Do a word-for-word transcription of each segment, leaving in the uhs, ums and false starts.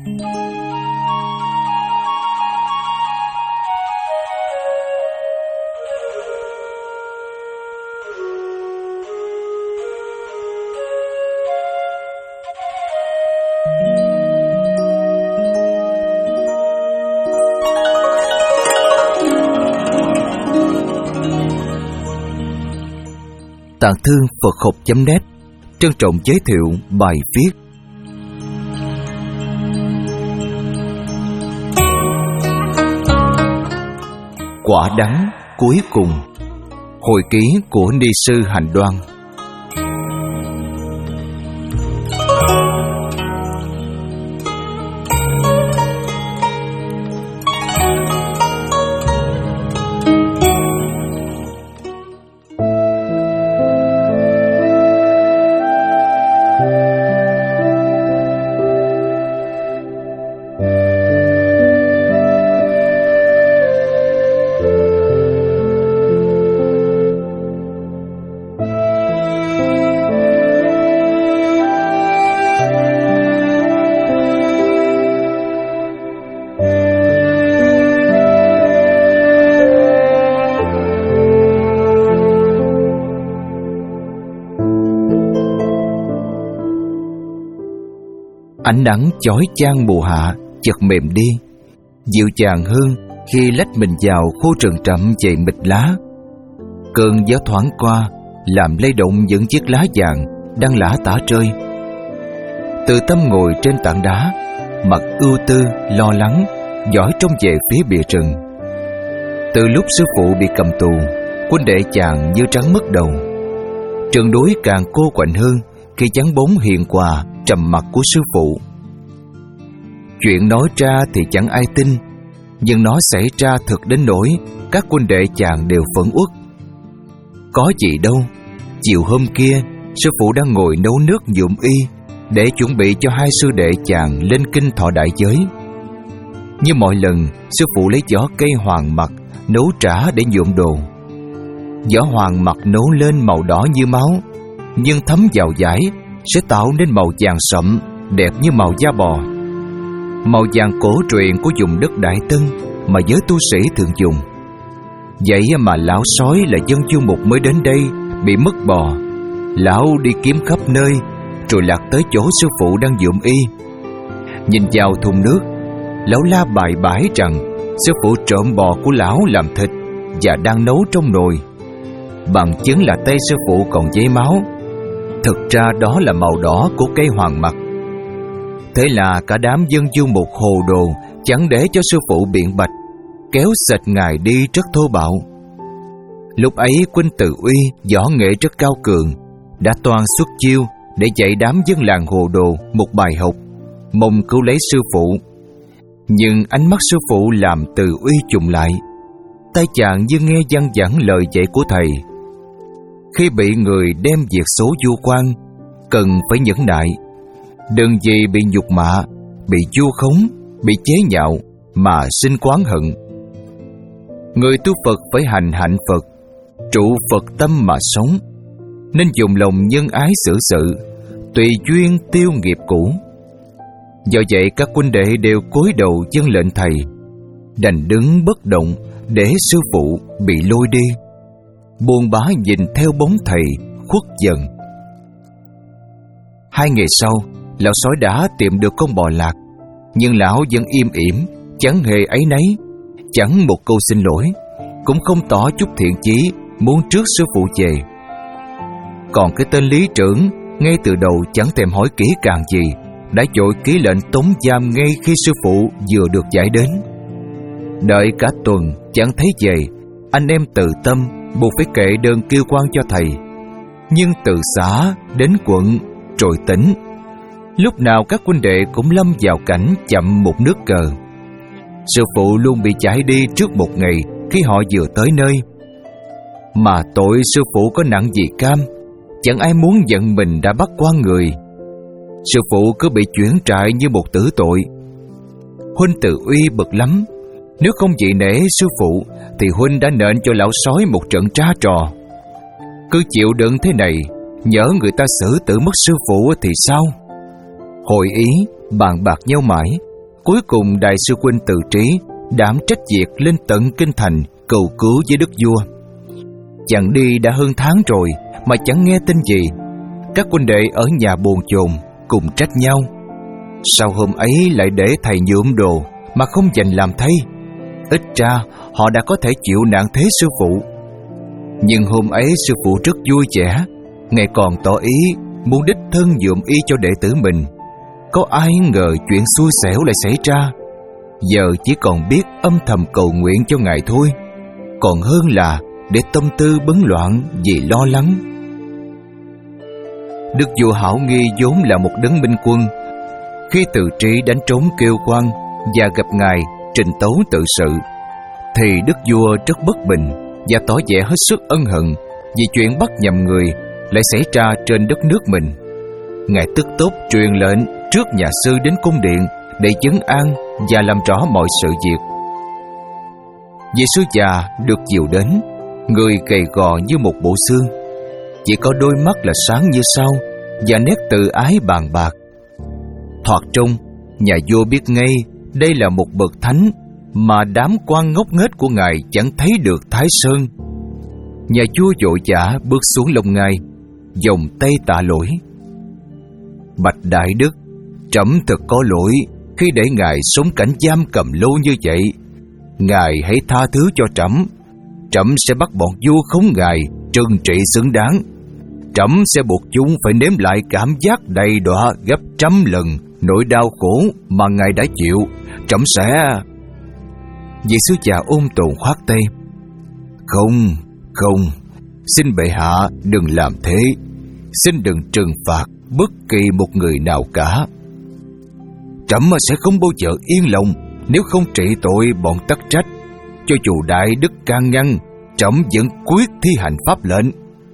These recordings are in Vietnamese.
Tạng Thư Phật Học chấm net trân trọng giới thiệu bài viết Quả đắng cuối cùng, hồi ký của Ni sư Hành Đoan. Ánh nắng chói chang mùa hạ chợt mềm đi, dịu dàng hơn khi lách mình vào khu rừng rậm dày mịt lá. Cơn gió thoáng qua làm lay động những chiếc lá vàng đang lả tả rơi. Từ Tâm ngồi trên tảng đá, mặt ưu tư lo lắng dõi trông về phía bìa rừng. Từ lúc sư phụ bị cầm tù, huynh đệ chàng như trắng mất đầu. Trường đối càng cô quạnh hơn khi vắng bóng hiền hòa trầm mặc của sư phụ. Chuyện nói ra thì chẳng ai tin, nhưng nó xảy ra thật đến nỗi các huynh đệ chàng đều phẫn uất. Có gì đâu, chiều hôm kia sư phụ đang ngồi nấu nước nhuộm y để chuẩn bị cho hai sư đệ chàng lên kinh thọ đại giới. Như mọi lần, sư phụ lấy vỏ cây hoàng mật nấu trà để nhuộm đồ. Vỏ hoàng mật nấu lên màu đỏ như máu, nhưng thấm vào vải sẽ tạo nên màu vàng sậm đẹp như màu da bò. Màu vàng cổ truyền của vùng đất Đại Tân mà giới tu sĩ thường dùng. Vậy mà lão sói là dân du mục mới đến đây bị mất bò. Lão đi kiếm khắp nơi rồi lạc tới chỗ sư phụ đang nhuộm y. Nhìn vào thùng nước, lão la bài bãi rằng sư phụ trộm bò của lão làm thịt và đang nấu trong nồi. Bằng chứng là tay sư phụ còn dấy máu. Thực ra đó là màu đỏ của cây hoàng mật. Thế là cả đám dân du mục hồ đồ chẳng để cho sư phụ biện bạch, kéo xệch ngài đi rất thô bạo. Lúc ấy Huynh Từ Uy võ nghệ rất cao cường, đã toan xuất chiêu để dạy đám dân làng hồ đồ một bài học, mong cứu lấy sư phụ. Nhưng ánh mắt sư phụ làm Từ Uy trùng lại, tay chàng như nghe văng vẳng lời dạy của thầy. Khi bị người đem việc số vu quan, cần phải nhẫn nại. Đừng vì bị nhục mạ, bị vu khống, bị chế nhạo mà sinh oán hận. Người tu Phật phải hành hạnh Phật, trụ Phật tâm mà sống, nên dùng lòng nhân ái xử sự, tùy duyên tiêu nghiệp cũ. Do vậy các huynh đệ đều cúi đầu vâng lệnh thầy, đành đứng bất động để sư phụ bị lôi đi. Buồn bã nhìn theo bóng thầy khuất dần. Hai ngày sau, lão sói đã tìm được con bò lạc, nhưng lão vẫn im ỉm, chẳng hề áy náy, chẳng một câu xin lỗi, cũng không tỏ chút thiện chí muốn trước sư phụ về. Còn cái tên lý trưởng ngay từ đầu chẳng thèm hỏi kỹ càng gì, đã vội ký lệnh tống giam ngay khi sư phụ vừa được giải đến. Đợi cả tuần chẳng thấy về, anh em Từ Tâm buộc phải kệ đơn kêu quan cho thầy. Nhưng từ xã đến quận rồi tỉnh, lúc nào các huynh đệ cũng lâm vào cảnh chậm một nước cờ. Sư phụ luôn bị chạy đi trước một ngày khi họ vừa tới nơi. Mà tội sư phụ có nặng gì cam, chẳng ai muốn giận mình đã bắt quan người. Sư phụ cứ bị chuyển trại như một tử tội. Huynh Từ Uy bực lắm. Nếu không dị nể sư phụ thì huynh đã nện cho lão sói một trận trá trò. Cứ chịu đựng thế này, nhỡ người ta xử tử mất sư phụ thì sao? Hội ý bàn bạc nhau mãi, Cuối cùng đại sư huynh Từ Trí đảm trách việc lên tận kinh thành cầu cứu với đức vua. Chàng đi đã hơn tháng rồi mà chẳng nghe tin gì. Các huynh đệ ở nhà bồn chồn cùng trách nhau. Sao hôm ấy lại để thầy nhuộm đồ mà không dành làm thay? Ít ra họ đã có thể chịu nạn thế sư phụ. Nhưng hôm ấy sư phụ rất vui vẻ, ngài còn tỏ ý muốn đích thân nhuộm y cho đệ tử mình. Có ai ngờ chuyện xui xẻo lại xảy ra. Giờ chỉ còn biết âm thầm cầu nguyện cho ngài thôi, còn hơn là để tâm tư bấn loạn vì lo lắng. Đức vua Hảo Nghi vốn là một đấng minh quân. Khi Từ Trí đánh trống kêu quan và gặp ngài trình tấu tự sự, thì đức vua rất bất bình và tỏ vẻ hết sức ân hận vì chuyện bắt nhầm người lại xảy ra trên đất nước mình. Ngài tức tốc truyền lệnh trước nhà sư đến cung điện để trấn an và làm rõ mọi sự việc. Vị sư già được dìu đến, người gầy gò như một bộ xương, chỉ có đôi mắt là sáng như sao và nét tự ái bàn bạc. Thoạt trông, nhà vua biết ngay đây là một bậc thánh mà đám quan ngốc nghếch của ngài chẳng thấy được Thái Sơn. Nhà vua vội vã bước xuống lông ngài, vòng tay tạ lỗi. Bạch đại đức, trẫm thật có lỗi khi để ngài sống cảnh giam cầm lâu như vậy. Ngài hãy tha thứ cho trẫm. Trẫm sẽ bắt bọn vua khống ngài trừng trị xứng đáng. Trẫm sẽ buộc chúng phải nếm lại cảm giác đầy đọa gấp trăm lần nỗi đau khổ mà ngài đã chịu. Trẫm sẽ... Vị sứ già ôm tồn khoát tay. Không, không, xin bệ hạ đừng làm thế. Xin đừng trừng phạt bất kỳ một người nào cả. Trẫm sẽ không bao giờ yên lòng nếu không trị tội bọn tắc trách. Cho dù đại đức can ngăn, trẫm vẫn quyết thi hành pháp lệnh.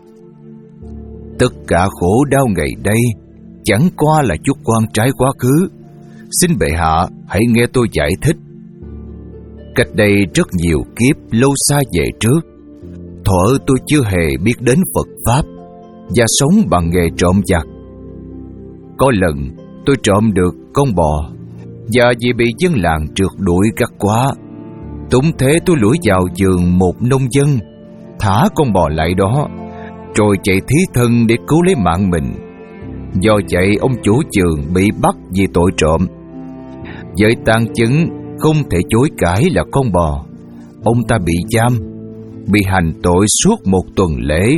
Tất cả khổ đau ngày đây chẳng qua là chút quan trái quá khứ. Xin bệ hạ hãy nghe tôi giải thích. Cách đây rất nhiều kiếp lâu xa về trước, thuở tôi chưa hề biết đến Phật Pháp và sống bằng nghề trộm giặc. Có lần tôi trộm được con bò, và vì bị dân làng trượt đuổi gắt quá, túng thế tôi lủi vào vườn một nông dân, thả con bò lại đó, rồi chạy thí thân để cứu lấy mạng mình. Do vậy ông chủ vườn bị bắt vì tội trộm. Với tang chứng không thể chối cãi là con bò, ông ta bị giam, bị hành tội suốt một tuần lễ.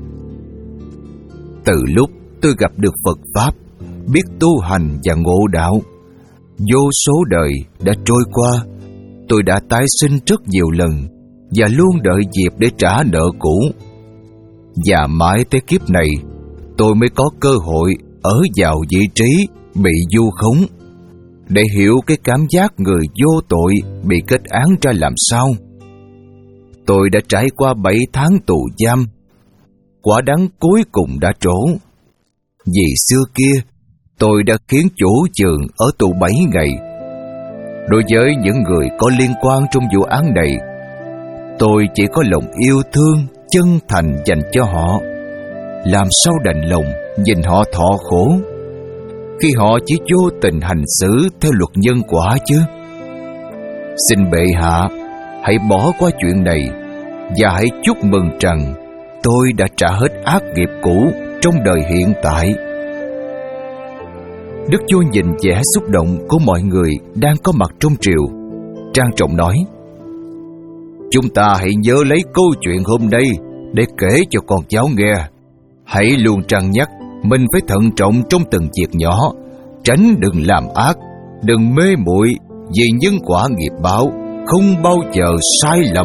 Từ lúc tôi gặp được Phật Pháp, biết tu hành và ngộ đạo, vô số đời đã trôi qua, tôi đã tái sinh rất nhiều lần và luôn đợi dịp để trả nợ cũ. Và mãi tới kiếp này, tôi mới có cơ hội ở vào vị trí bị vu khống, để hiểu cái cảm giác người vô tội bị kết án ra làm sao. Tôi đã trải qua bảy tháng tù giam, quả đắng cuối cùng đã trổ. Vì xưa kia, tôi đã khiến chủ vườn ở tù bảy ngày. Đối với những người có liên quan trong vụ án này, tôi chỉ có lòng yêu thương chân thành dành cho họ. Làm sao đành lòng nhìn họ thọ khổ khi họ chỉ vô tình hành xử theo luật nhân quả chứ? Xin bệ hạ hãy bỏ qua chuyện này và hãy chúc mừng rằng tôi đã trả hết ác nghiệp cũ trong đời hiện tại. Đức vua nhìn vẻ xúc động của mọi người đang có mặt trong triều, trang trọng nói: Chúng ta hãy nhớ lấy câu chuyện hôm nay để kể cho con cháu nghe. Hãy luôn trăn nhắc mình phải thận trọng trong từng việc nhỏ, tránh đừng làm ác, đừng mê muội vì nhân quả nghiệp báo không bao giờ sai lầm.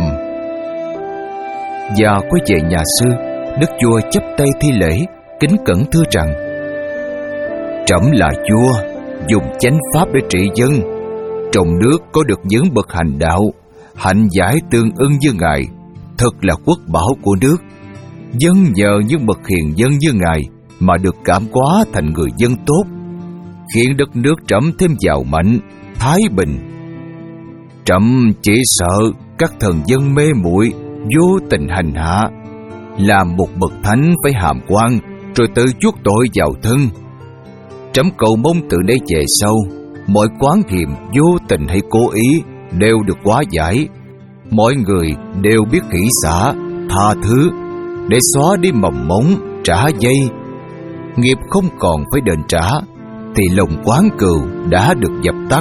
Và quay về nhà sư, đức vua chắp tay thi lễ, kính cẩn thưa rằng: Trẫm là vua, dùng chánh pháp để trị dân. Trong nước có được những bậc hành đạo, hạnh giải tương ưng như ngài, thật là quốc bảo của nước. Dân nhờ những bậc hiền dân như ngài mà được cảm hóa thành người dân tốt, khiến đất nước trẫm thêm giàu mạnh, thái bình. Trẫm chỉ sợ các thần dân mê muội, vô tình hành hạ, làm một bậc thánh phải hàm quan, rồi tự chuốc tội vào thân. Trẫm cầu mong từ đây về sau, mọi quán hiềm vô tình hay cố ý đều được hóa giải. Mọi người đều biết hỷ xả, tha thứ để xóa đi mầm mống trả dây. Nghiệp không còn phải đền trả thì lòng quán cừu đã được dập tắt.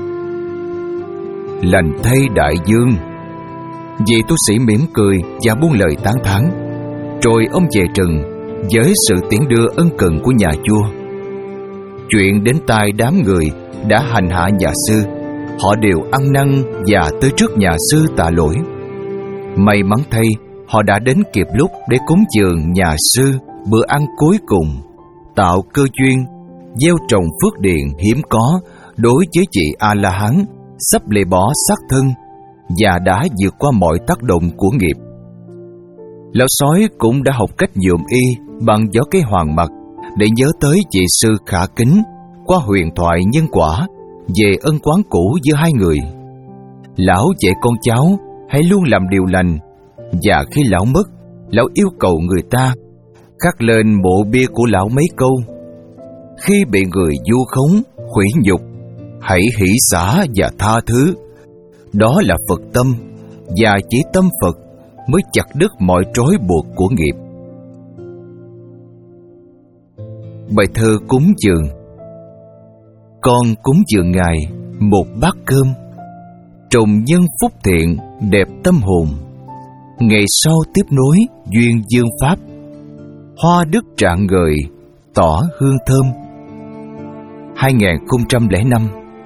Lành thay đại dương. Vị tu sĩ mỉm cười và buông lời tán thán, rồi ông về rừng với sự tiễn đưa ân cần của nhà vua. Chuyện đến tai đám người đã hành hạ nhà sư, họ đều ăn năn và tới trước nhà sư tạ lỗi. May mắn thay, họ đã đến kịp lúc để cúng dường nhà sư bữa ăn cuối cùng, tạo cơ duyên, gieo trồng phước điền hiếm có đối với vị A-la-hán sắp lìa bỏ xác thân và đã vượt qua mọi tác động của nghiệp. Lão sói cũng đã học cách nhuộm y bằng gió cây hoàng mật để nhớ tới vị sư khả kính qua huyền thoại nhân quả về ân oán cũ giữa hai người. Lão dạy con cháu hãy luôn làm điều lành, và khi lão mất, lão yêu cầu người ta khắc lên mộ bia của lão mấy câu: khi bị người vu khống, khuỷ nhục, hãy hỷ xả và tha thứ. Đó là Phật tâm, và chỉ tâm Phật mới chặt đứt mọi trói buộc của nghiệp. Bài thơ cúng dường. Con cúng dường Ngài một bát cơm, trồng nhân phúc thiện đẹp tâm hồn. Ngày sau tiếp nối duyên dương pháp, hoa đức rạng ngời tỏ hương thơm. Hai không không năm.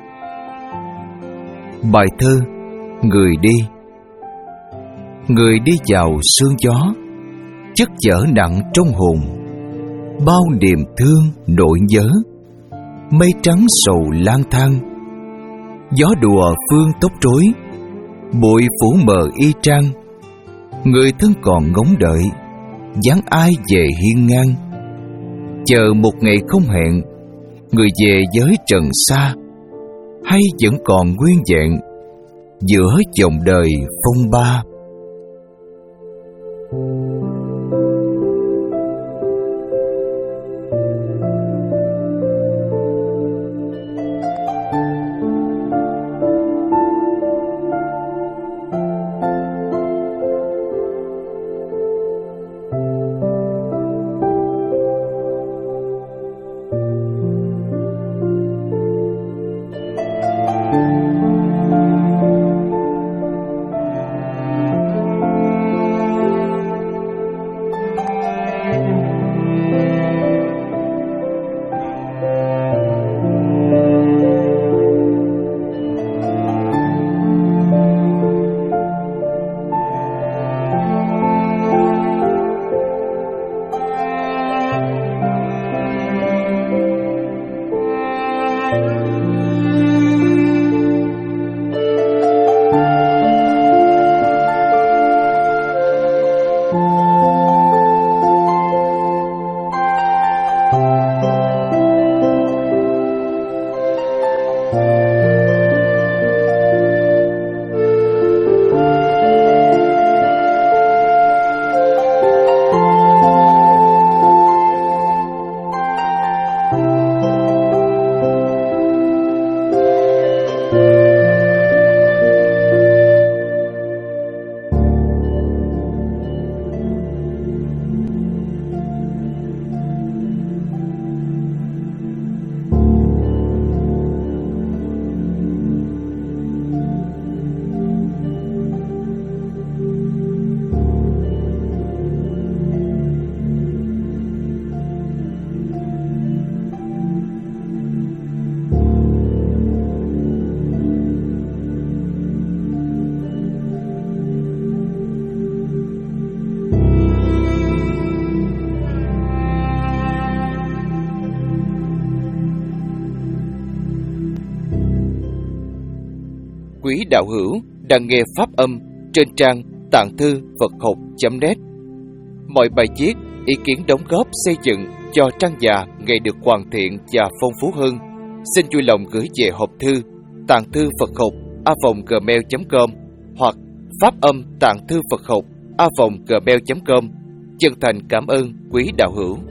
Bài thơ Người đi. Người đi vào sương gió, chất chở nặng trong hồn, bao niềm thương nỗi nhớ. Mây trắng sầu lang thang, gió đùa phương tóc rối, bụi phủ mờ y trang. Người thân còn ngóng đợi, dáng ai về hiên ngang. Chờ một ngày không hẹn, người về với trần xa, hay vẫn còn nguyên vẹn giữa dòng đời phong ba. Quý đạo hữu đang nghe pháp âm trên trang tạng thư Phật học chấm net. Mọi bài viết, ý kiến đóng góp xây dựng cho trang già ngày được hoàn thiện và phong phú hơn, xin vui lòng gửi về hộp thư tạng thư Phật học a vòng gmail chấm com hoặc pháp âm tạng thư Phật học a vòng gmail chấm com. Chân thành cảm ơn quý đạo hữu.